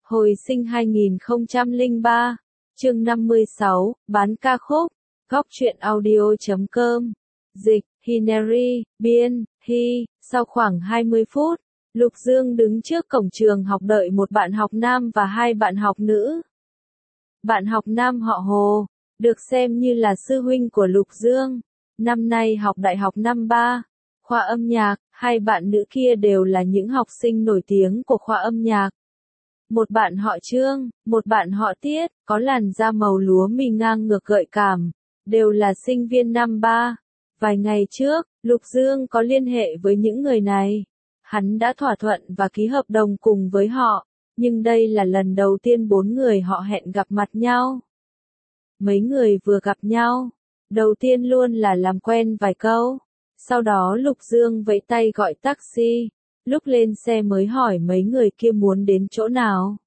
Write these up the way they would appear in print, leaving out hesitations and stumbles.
Hồi sinh 2003, chương 56, bán ca khúc, góc truyện audio.com, dịch, Hineri, biên, Hy, sau khoảng 20 phút, Lục Dương đứng trước cổng trường học đợi một bạn học nam và hai bạn học nữ. Bạn học nam họ Hồ, được xem như là sư huynh của Lục Dương, năm nay học đại học năm 3, khoa âm nhạc, hai bạn nữ kia đều là những học sinh nổi tiếng của khoa âm nhạc. Một bạn họ Trương, một bạn họ Tiết, có làn da màu lúa mì ngang ngược gợi cảm, đều là sinh viên năm 3. Vài ngày trước, Lục Dương có liên hệ với những người này. Hắn đã thỏa thuận và ký hợp đồng cùng với họ, nhưng đây là lần đầu tiên bốn người họ hẹn gặp mặt nhau. Mấy người vừa gặp nhau, đầu tiên luôn là làm quen vài câu, sau đó Lục Dương vẫy tay gọi taxi, lúc lên xe mới hỏi mấy người kia muốn đến chỗ nào.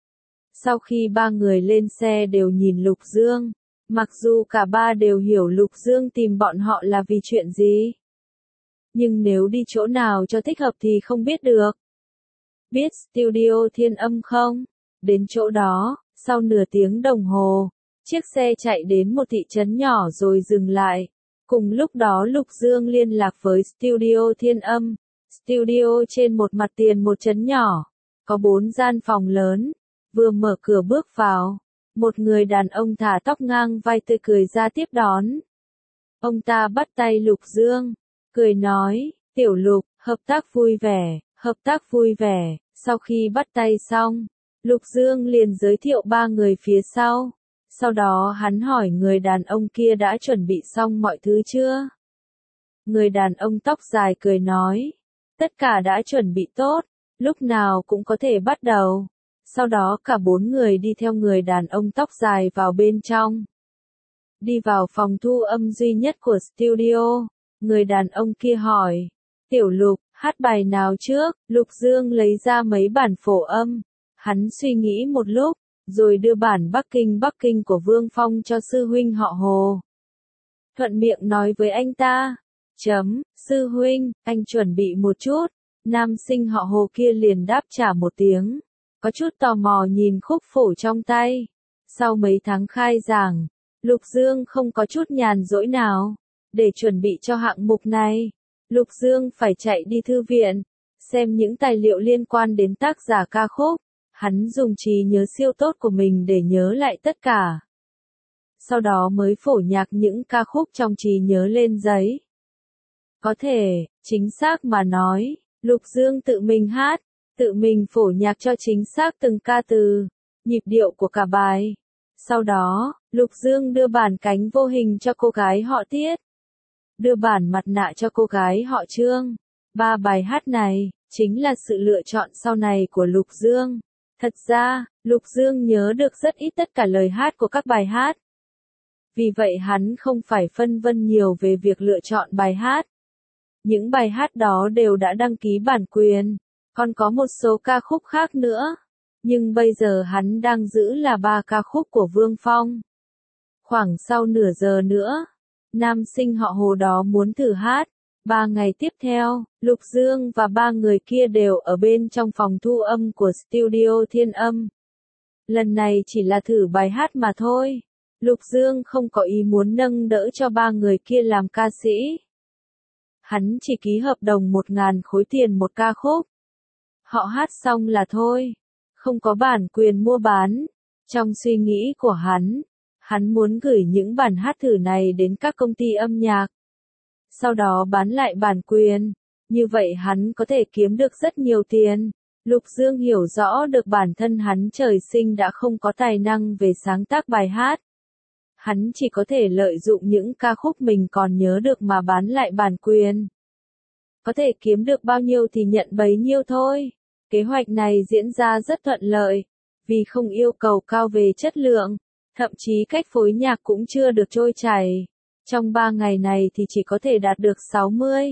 Sau khi ba người lên xe đều nhìn Lục Dương, mặc dù cả ba đều hiểu Lục Dương tìm bọn họ là vì chuyện gì. Nhưng nếu đi chỗ nào cho thích hợp thì không biết được. Biết studio Thiên Âm không? Đến chỗ đó, sau nửa tiếng đồng hồ, chiếc xe chạy đến một thị trấn nhỏ rồi dừng lại. Cùng lúc đó Lục Dương liên lạc với studio Thiên Âm. Studio trên một mặt tiền một trấn nhỏ, có 4 gian phòng lớn. Vừa mở cửa bước vào, một người đàn ông thả tóc ngang vai tươi cười ra tiếp đón. Ông ta bắt tay Lục Dương, cười nói, Tiểu Lục, hợp tác vui vẻ, hợp tác vui vẻ. Sau khi bắt tay xong, Lục Dương liền giới thiệu ba người phía sau. Sau đó hắn hỏi người đàn ông kia đã chuẩn bị xong mọi thứ chưa? Người đàn ông tóc dài cười nói, tất cả đã chuẩn bị tốt, lúc nào cũng có thể bắt đầu. Sau đó cả bốn người đi theo người đàn ông tóc dài vào bên trong. Đi vào phòng thu âm duy nhất của studio, người đàn ông kia hỏi, Tiểu Lục, hát bài nào trước? Lục Dương lấy ra mấy bản phổ âm. Hắn suy nghĩ một lúc, rồi đưa bản Bắc Kinh của Vương Phong cho sư huynh họ Hồ. Thuận miệng nói với anh ta, sư huynh, anh chuẩn bị một chút. Nam sinh họ Hồ kia liền đáp trả một tiếng, có chút tò mò nhìn khúc phổ trong tay. Sau mấy tháng khai giảng, Lục Dương không có chút nhàn rỗi nào. Để chuẩn bị cho hạng mục này, Lục Dương phải chạy đi thư viện, xem những tài liệu liên quan đến tác giả ca khúc. Hắn dùng trí nhớ siêu tốt của mình để nhớ lại tất cả. Sau đó mới phổ nhạc những ca khúc trong trí nhớ lên giấy. Có thể, chính xác mà nói, Lục Dương tự mình hát, tự mình phổ nhạc cho chính xác từng ca từ, nhịp điệu của cả bài. Sau đó, Lục Dương đưa bản Cánh Vô Hình cho cô gái họ Tiết, đưa bản Mặt Nạ cho cô gái họ Trương. 3 bài hát này, chính là sự lựa chọn sau này của Lục Dương. Thật ra, Lục Dương nhớ được rất ít tất cả lời hát của các bài hát. Vì vậy hắn không phải phân vân nhiều về việc lựa chọn bài hát. Những bài hát đó đều đã đăng ký bản quyền, còn có một số ca khúc khác nữa. Nhưng bây giờ hắn đang giữ là 3 ca khúc của Vương Phong. Khoảng sau nửa giờ nữa, nam sinh họ Hồ đó muốn thử hát. 3 ngày tiếp theo, Lục Dương và 3 người kia đều ở bên trong phòng thu âm của studio Thiên Âm. Lần này chỉ là thử bài hát mà thôi. Lục Dương không có ý muốn nâng đỡ cho 3 người kia làm ca sĩ. Hắn chỉ ký hợp đồng 1.000 khối tiền một ca khúc. Họ hát xong là thôi. Không có bản quyền mua bán. Trong suy nghĩ của hắn muốn gửi những bản hát thử này đến các công ty âm nhạc. Sau đó bán lại bản quyền. Như vậy hắn có thể kiếm được rất nhiều tiền. Lục Dương hiểu rõ được bản thân hắn trời sinh đã không có tài năng về sáng tác bài hát. Hắn chỉ có thể lợi dụng những ca khúc mình còn nhớ được mà bán lại bản quyền. Có thể kiếm được bao nhiêu thì nhận bấy nhiêu thôi. Kế hoạch này diễn ra rất thuận lợi, vì không yêu cầu cao về chất lượng, thậm chí cách phối nhạc cũng chưa được trôi chảy. Trong 3 ngày này thì chỉ có thể đạt được 60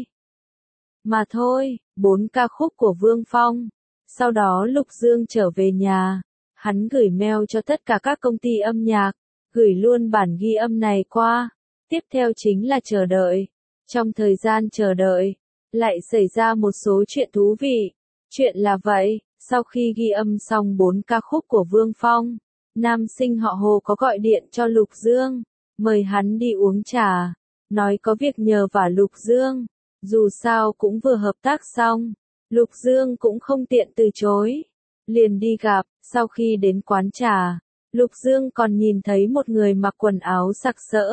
mà thôi, 4 ca khúc của Vương Phong. Sau đó Lục Dương trở về nhà, hắn gửi mail cho tất cả các công ty âm nhạc, gửi luôn bản ghi âm này qua. Tiếp theo chính là chờ đợi. Trong thời gian chờ đợi, lại xảy ra một số chuyện thú vị. Chuyện là vậy, Sau khi ghi âm xong 4 ca khúc của Vương Phong, nam sinh họ Hồ có gọi điện cho Lục Dương, mời hắn đi uống trà, nói có việc nhờ vả Lục Dương, dù sao cũng vừa hợp tác xong, Lục Dương cũng không tiện từ chối, liền đi gặp. Sau khi đến quán trà, Lục Dương còn nhìn thấy một người mặc quần áo sặc sỡ.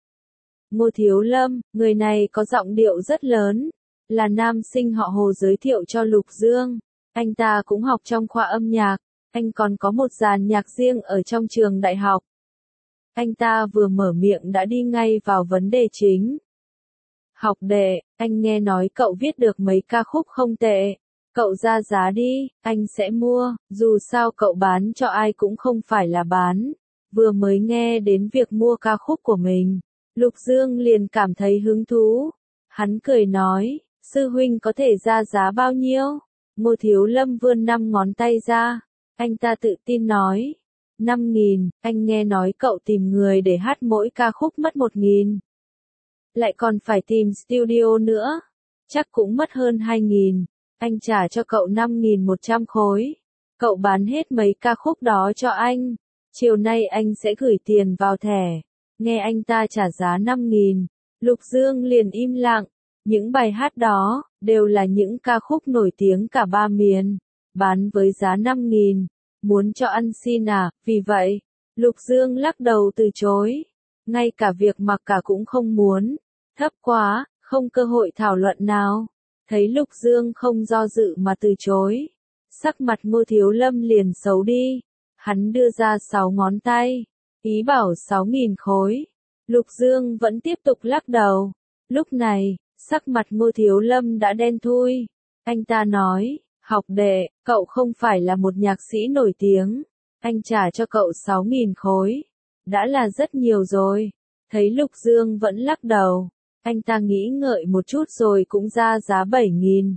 Ngô Thiếu Lâm, người này có giọng điệu rất lớn, là nam sinh họ Hồ giới thiệu cho Lục Dương. Anh ta cũng học trong khoa âm nhạc, anh còn có một dàn nhạc riêng ở trong trường đại học. Anh ta vừa mở miệng đã đi ngay vào vấn đề chính. Học đệ, anh nghe nói cậu viết được mấy ca khúc không tệ. Cậu ra giá đi, anh sẽ mua, dù sao cậu bán cho ai cũng không phải là bán. Vừa mới nghe đến việc mua ca khúc của mình, Lục Dương liền cảm thấy hứng thú. Hắn cười nói, sư huynh có thể ra giá bao nhiêu? Ngô Thiếu Lâm vươn 5 ngón tay ra. Anh ta tự tin nói, 5.000, anh nghe nói cậu tìm người để hát mỗi ca khúc mất 1.000. Lại còn phải tìm studio nữa, chắc cũng mất hơn 2.000. Anh trả cho cậu 5.100 khối. Cậu bán hết mấy ca khúc đó cho anh. Chiều nay anh sẽ gửi tiền vào thẻ. Nghe anh ta trả giá 5.000, Lục Dương liền im lặng. Những bài hát đó, đều là những ca khúc nổi tiếng cả ba miền. Bán với giá 5.000. Muốn cho ăn xin à, vì vậy, Lục Dương lắc đầu từ chối. Ngay cả việc mặc cả cũng không muốn. Thấp quá, không cơ hội thảo luận nào. Thấy Lục Dương không do dự mà từ chối. Sắc mặt Ngô Thiếu Lâm liền xấu đi. Hắn đưa ra 6 ngón tay. Ý bảo 6.000 khối. Lục Dương vẫn tiếp tục lắc đầu. Lúc này, sắc mặt Ngô Thiếu Lâm đã đen thui. Anh ta nói, học đệ, cậu không phải là một nhạc sĩ nổi tiếng. Anh trả cho cậu 6.000 khối. Đã là rất nhiều rồi. Thấy Lục Dương vẫn lắc đầu. Anh ta nghĩ ngợi một chút rồi cũng ra giá 7.000.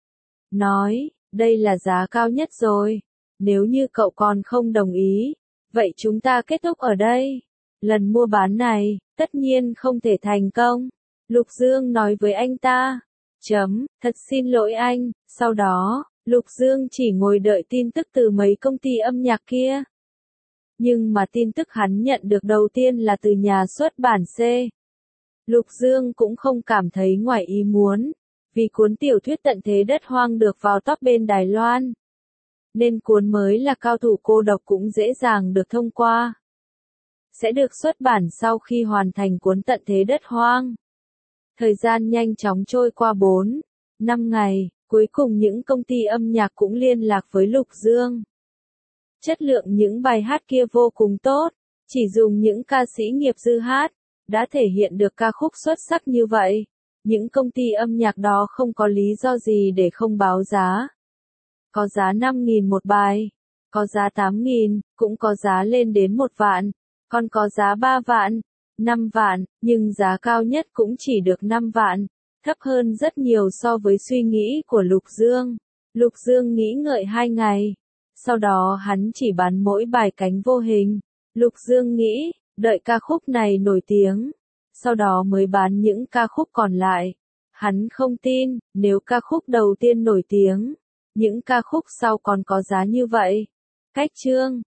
Nói, đây là giá cao nhất rồi. Nếu như cậu còn không đồng ý, vậy chúng ta kết thúc ở đây. Lần mua bán này, tất nhiên không thể thành công. Lục Dương nói với anh ta. Thật xin lỗi anh. Sau đó, Lục Dương chỉ ngồi đợi tin tức từ mấy công ty âm nhạc kia. Nhưng mà tin tức hắn nhận được đầu tiên là từ nhà xuất bản C. Lục Dương cũng không cảm thấy ngoài ý muốn, vì cuốn tiểu thuyết Tận Thế Đất Hoang được vào top bên Đài Loan. Nên cuốn mới là Cao Thủ Cô Độc cũng dễ dàng được thông qua. Sẽ được xuất bản sau khi hoàn thành cuốn Tận Thế Đất Hoang. Thời gian nhanh chóng trôi qua 4-5 ngày, cuối cùng những công ty âm nhạc cũng liên lạc với Lục Dương. Chất lượng những bài hát kia vô cùng tốt, chỉ dùng những ca sĩ nghiệp dư hát, đã thể hiện được ca khúc xuất sắc như vậy. Những công ty âm nhạc đó không có lý do gì để không báo giá. Có giá 5.000 một bài, có giá 8.000, cũng có giá lên đến 1 vạn, còn có giá 3 vạn, 5 vạn, nhưng giá cao nhất cũng chỉ được 5 vạn, thấp hơn rất nhiều so với suy nghĩ của Lục Dương. Lục Dương nghĩ ngợi 2 ngày, sau đó hắn chỉ bán mỗi bài Cánh Vô Hình. Lục Dương nghĩ, đợi ca khúc này nổi tiếng, sau đó mới bán những ca khúc còn lại. Hắn không tin, nếu ca khúc đầu tiên nổi tiếng, những ca khúc sau còn có giá như vậy. Cách chương